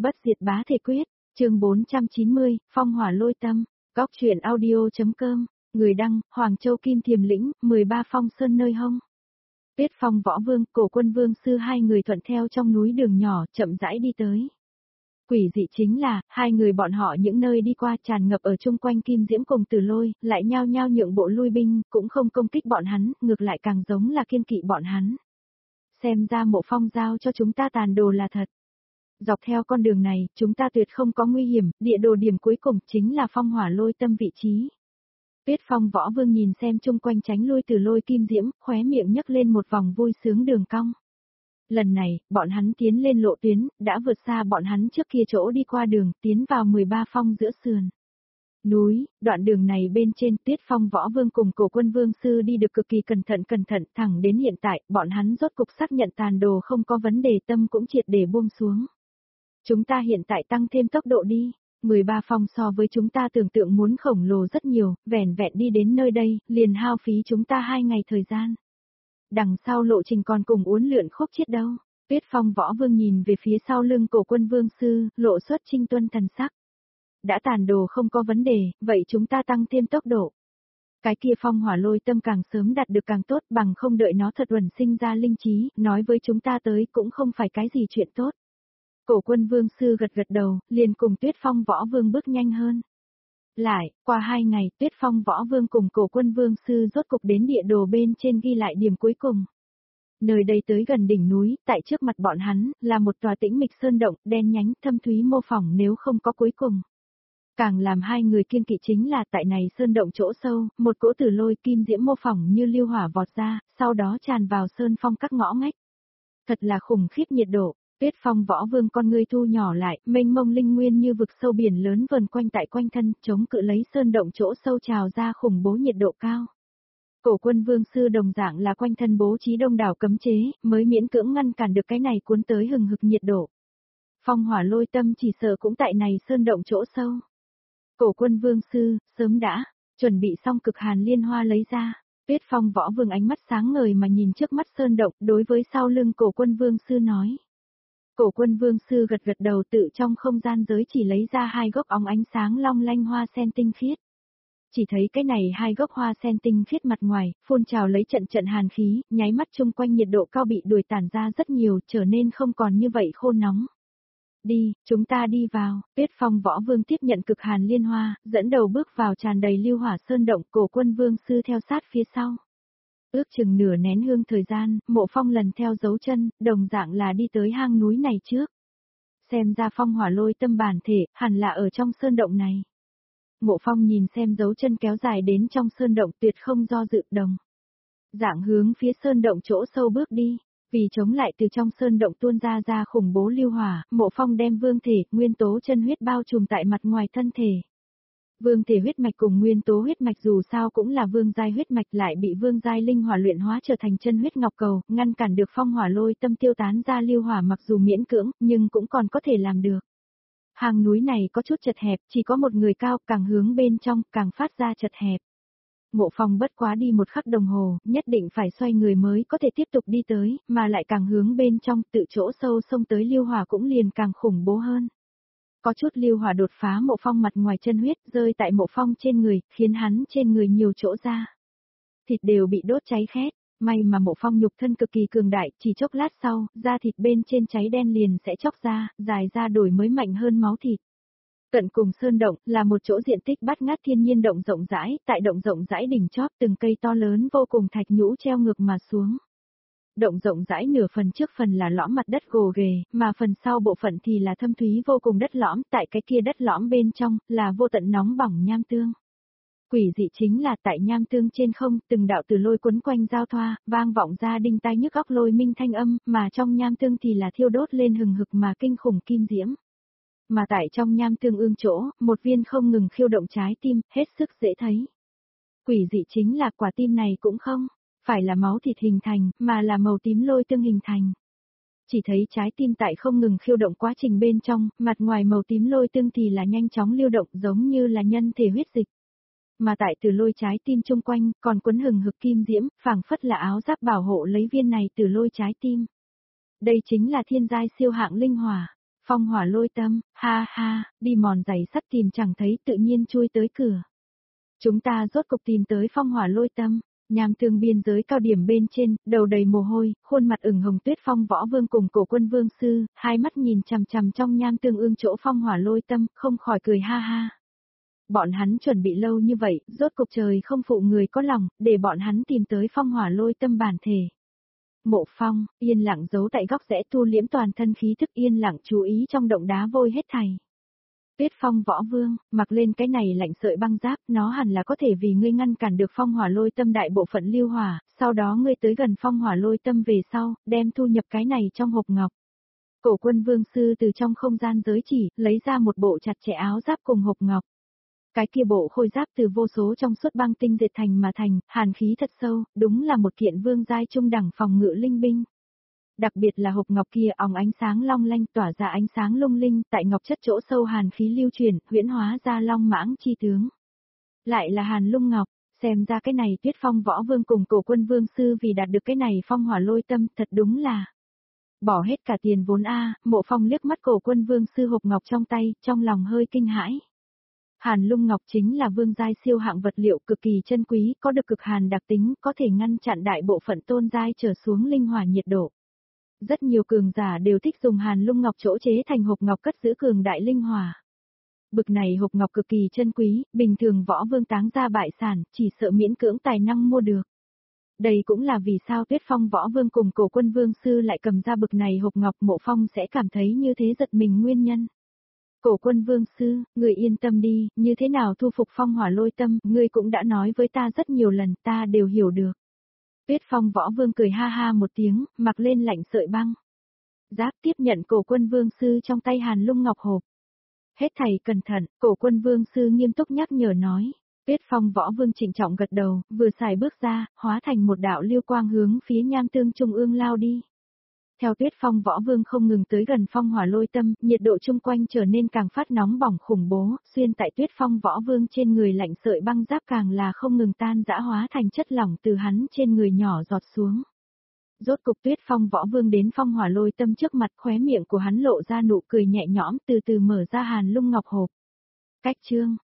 Bất diệt bá thể quyết, chương 490, phong hỏa lôi tâm, góc truyện audio.com, người đăng, Hoàng Châu Kim Thiềm Lĩnh, 13 phong sơn nơi hông. Tuyết Phong Võ Vương, Cổ Quân Vương sư hai người thuận theo trong núi đường nhỏ, chậm rãi đi tới. Quỷ dị chính là, hai người bọn họ những nơi đi qua tràn ngập ở chung quanh Kim Diễm cùng Tử Lôi, lại nhao nhao nhượng bộ lui binh, cũng không công kích bọn hắn, ngược lại càng giống là kiên kỵ bọn hắn. Xem ra Mộ Phong giao cho chúng ta tàn đồ là thật. Dọc theo con đường này, chúng ta tuyệt không có nguy hiểm, địa đồ điểm cuối cùng chính là phong hỏa lôi tâm vị trí. Tuyết Phong Võ Vương nhìn xem chung quanh tránh lui Tử Lôi Kim Diễm, khóe miệng nhấc lên một vòng vui sướng đường cong. Lần này, bọn hắn tiến lên lộ tuyến, đã vượt xa bọn hắn trước kia chỗ đi qua đường, tiến vào 13 phong giữa sườn. Núi, đoạn đường này bên trên Tuyết Phong Võ Vương cùng Cổ Quân Vương sư đi được cực kỳ cẩn thận, thẳng đến hiện tại, bọn hắn rốt cục xác nhận tàn đồ không có vấn đề, tâm cũng triệt để buông xuống. Chúng ta hiện tại tăng thêm tốc độ đi, 13 phong so với chúng ta tưởng tượng muốn khổng lồ rất nhiều, vẻn vẹn đi đến nơi đây, liền hao phí chúng ta 2 ngày thời gian. Đằng sau lộ trình còn cùng uốn lượn khúc chiết đâu. Tuyết Phong Võ Vương nhìn về phía sau lưng Cổ Quân Vương sư, lộ xuất trinh tuân thần sắc. Đã tàn đồ không có vấn đề, vậy chúng ta tăng thêm tốc độ. Cái kia phong hỏa lôi tâm càng sớm đạt được càng tốt, bằng không đợi nó thật uẩn sinh ra linh trí, nói với chúng ta tới cũng không phải cái gì chuyện tốt. Cổ Quân Vương sư gật đầu, liền cùng Tuyết Phong Võ Vương bước nhanh hơn. Lại, qua 2 ngày, Tuyết Phong Võ Vương cùng Cổ Quân Vương sư rốt cục đến địa đồ bên trên ghi lại điểm cuối cùng. Nơi đây tới gần đỉnh núi, tại trước mặt bọn hắn, là một tòa tĩnh mịch sơn động, đen nhánh, thâm thúy mô phỏng nếu không có cuối cùng. Càng làm hai người kiêng kỵ chính là tại này sơn động chỗ sâu, một cỗ Tử Lôi Kim Diễm mô phỏng như lưu hỏa vọt ra, sau đó tràn vào sơn phong các ngõ ngách. Thật là khủng khiếp nhiệt độ. Tuyết Phong Võ Vương con ngươi thu nhỏ lại, mênh mông linh nguyên như vực sâu biển lớn vần quanh tại quanh thân, chống cự lấy sơn động chỗ sâu trào ra khủng bố nhiệt độ cao. Cổ Quân Vương sư đồng dạng là quanh thân bố trí đông đảo cấm chế, mới miễn cưỡng ngăn cản được cái này cuốn tới hừng hực nhiệt độ. Phong hỏa lôi tâm chỉ sợ cũng tại này sơn động chỗ sâu. Cổ Quân Vương sư, sớm đã, chuẩn bị xong cực hàn liên hoa lấy ra. Tuyết Phong Võ Vương ánh mắt sáng ngời mà nhìn trước mắt sơn động, đối với sau lưng Cổ Quân Vương sư nói. Cổ Quân Vương sư gật đầu tự trong không gian giới chỉ lấy ra 2 gốc óng ánh sáng long lanh hoa sen tinh khiết. Chỉ thấy cái này 2 gốc hoa sen tinh khiết mặt ngoài, phun trào lấy trận hàn khí, nháy mắt chung quanh nhiệt độ cao bị đuổi tản ra rất nhiều, trở nên không còn như vậy khô nóng. Đi, chúng ta đi vào. Tuyết Phong Võ Vương tiếp nhận cực hàn liên hoa, dẫn đầu bước vào tràn đầy lưu hỏa sơn động, Cổ Quân Vương sư theo sát phía sau. Ước chừng nửa nén hương thời gian, Mộ Phong lần theo dấu chân, đồng dạng là đi tới hang núi này trước. Xem ra phong hỏa lôi tâm bản thể, hẳn là ở trong sơn động này. Mộ Phong nhìn xem dấu chân kéo dài đến trong sơn động, tuyệt không do dự, đồng dạng hướng phía sơn động chỗ sâu bước đi. Vì chống lại từ trong sơn động tuôn ra khủng bố lưu hỏa, Mộ Phong đem vương thể, nguyên tố chân huyết bao trùm tại mặt ngoài thân thể. Vương thể huyết mạch cùng nguyên tố huyết mạch dù sao cũng là vương giai huyết mạch, lại bị vương giai linh hỏa luyện hóa trở thành chân huyết ngọc cầu, ngăn cản được phong hỏa lôi tâm tiêu tán ra lưu hỏa, mặc dù miễn cưỡng, nhưng cũng còn có thể làm được. Hang núi này có chút chật hẹp, chỉ có một người cao, càng hướng bên trong, càng phát ra chật hẹp. Mộ Phong bất quá đi 1 khắc đồng hồ, nhất định phải xoay người mới có thể tiếp tục đi tới, mà lại càng hướng bên trong, tự chỗ sâu xông tới lưu hỏa cũng liền càng khủng bố hơn. Có chút lưu hỏa đột phá Mộ Phong mặt ngoài chân huyết, rơi tại Mộ Phong trên người, khiến hắn trên người nhiều chỗ ra. Thịt đều bị đốt cháy khét, may mà Mộ Phong nhục thân cực kỳ cường đại, chỉ chốc lát sau, da thịt bên trên cháy đen liền sẽ chóc ra, dài ra đổi mới mạnh hơn máu thịt. Cận cùng sơn động, là một chỗ diện tích bát ngát thiên nhiên động rộng rãi, tại động rộng rãi đỉnh chóp từng cây to lớn vô cùng thạch nhũ treo ngược mà xuống. Động rộng rãi nửa phần trước phần là lõm mặt đất gồ ghề, mà phần sau bộ phận thì là thâm thúy vô cùng đất lõm, tại cái kia đất lõm bên trong, là vô tận nóng bỏng nham tương. Quỷ dị chính là tại nham tương trên không, từng đạo Tử Lôi quấn quanh giao thoa, vang vọng ra đinh tai nhức óc lôi minh thanh âm, mà trong nham tương thì là thiêu đốt lên hừng hực mà kinh khủng kim diễm. Mà tại trong nham tương ương chỗ, một viên không ngừng khiêu động trái tim, hết sức dễ thấy. Quỷ dị chính là quả tim này cũng không phải là máu thịt hình thành, mà là màu tím lôi tương hình thành. Chỉ thấy trái tim tại không ngừng khiêu động quá trình bên trong, mặt ngoài màu tím lôi tương thì là nhanh chóng lưu động giống như là nhân thể huyết dịch. Mà tại Tử Lôi trái tim chung quanh, còn quấn hừng hực kim diễm, phảng phất là áo giáp bảo hộ lấy viên này Tử Lôi trái tim. Đây chính là thiên giai siêu hạng linh hỏa. Phong hỏa lôi tâm, ha ha, đi mòn giày sắt tìm chẳng thấy tự nhiên chui tới cửa. Chúng ta rốt cục tìm tới phong hỏa lôi tâm. Nham Tương biên giới cao điểm bên trên, đầu đầy mồ hôi, khuôn mặt ửng hồng Tuyết Phong Võ Vương cùng Cổ Quân Vương sư, hai mắt nhìn chằm chằm trong Nham Tương ương chỗ phong hỏa lôi tâm, không khỏi cười ha ha. Bọn hắn chuẩn bị lâu như vậy, rốt cục trời không phụ người có lòng, để bọn hắn tìm tới phong hỏa lôi tâm bản thể. Mộ Phong, yên lặng giấu tại góc rẽ thu liễm toàn thân khí thức yên lặng chú ý trong động đá vôi hết thảy. Tuyết Phong Võ Vương, mặc lên cái này lạnh sợi băng giáp, nó hẳn là có thể vì ngươi ngăn cản được phong hỏa lôi tâm đại bộ phận lưu hỏa, sau đó ngươi tới gần phong hỏa lôi tâm về sau, đem thu nhập cái này trong hộp ngọc. Cổ Quân Vương sư từ trong không gian giới chỉ, lấy ra một bộ chặt chẽ áo giáp cùng hộp ngọc. Cái kia bộ khôi giáp từ vô số trong suốt băng tinh dệt thành mà thành, hàn khí thật sâu, đúng là một kiện vương giai trung đẳng phòng ngự linh binh. Đặc biệt là hộp ngọc kia óng ánh sáng long lanh tỏa ra ánh sáng lung linh, tại ngọc chất chỗ sâu hàn khí lưu chuyển, huyễn hóa ra long mãng chi tướng. Lại là hàn lung ngọc, xem ra cái này Tuyết Phong Võ Vương cùng Cổ Quân Vương sư vì đạt được cái này phong hỏa lôi tâm, thật đúng là bỏ hết cả tiền vốn Mộ Phong liếc mắt Cổ Quân Vương sư hộp ngọc trong tay, trong lòng hơi kinh hãi. Hàn lung ngọc chính là vương giai siêu hạng vật liệu cực kỳ chân quý, có được cực hàn đặc tính, có thể ngăn chặn đại bộ phận tôn giai trở xuống linh hỏa nhiệt độ. Rất nhiều cường giả đều thích dùng hàn lung ngọc chỗ chế thành hộp ngọc cất giữ cường đại linh hỏa. Bực này hộp ngọc cực kỳ chân quý, bình thường võ vương táng ra bại sản, chỉ sợ miễn cưỡng tài năng mua được. Đây cũng là vì sao Tuyết Phong Võ Vương cùng Cổ Quân Vương sư lại cầm ra bực này hộp ngọc, Mộ Phong sẽ cảm thấy như thế giật mình nguyên nhân. Cổ Quân Vương sư, người yên tâm đi, như thế nào thu phục phong hỏa lôi tâm, ngươi cũng đã nói với ta rất nhiều lần, ta đều hiểu được. Tuyết Phong Võ Vương cười ha ha một tiếng, mặc lên lạnh sợi băng. Giáp tiếp nhận Cổ Quân Vương sư trong tay hàn lung ngọc hộp. Hết thầy cẩn thận, Cổ Quân Vương sư nghiêm túc nhắc nhở nói. Tuyết Phong Võ Vương trịnh trọng gật đầu, vừa xài bước ra, hóa thành một đạo lưu quang hướng phía Nham Tương trung ương lao đi. Theo Tuyết Phong Võ Vương không ngừng tới gần phong hỏa lôi tâm, nhiệt độ chung quanh trở nên càng phát nóng bỏng khủng bố, xuyên tại Tuyết Phong Võ Vương trên người lạnh sợi băng giáp càng là không ngừng tan rã hóa thành chất lỏng từ hắn trên người nhỏ giọt xuống. Rốt cục Tuyết Phong Võ Vương đến phong hỏa lôi tâm trước mặt, khóe miệng của hắn lộ ra nụ cười nhẹ nhõm, từ từ mở ra hàn lung ngọc hộp. Cách chương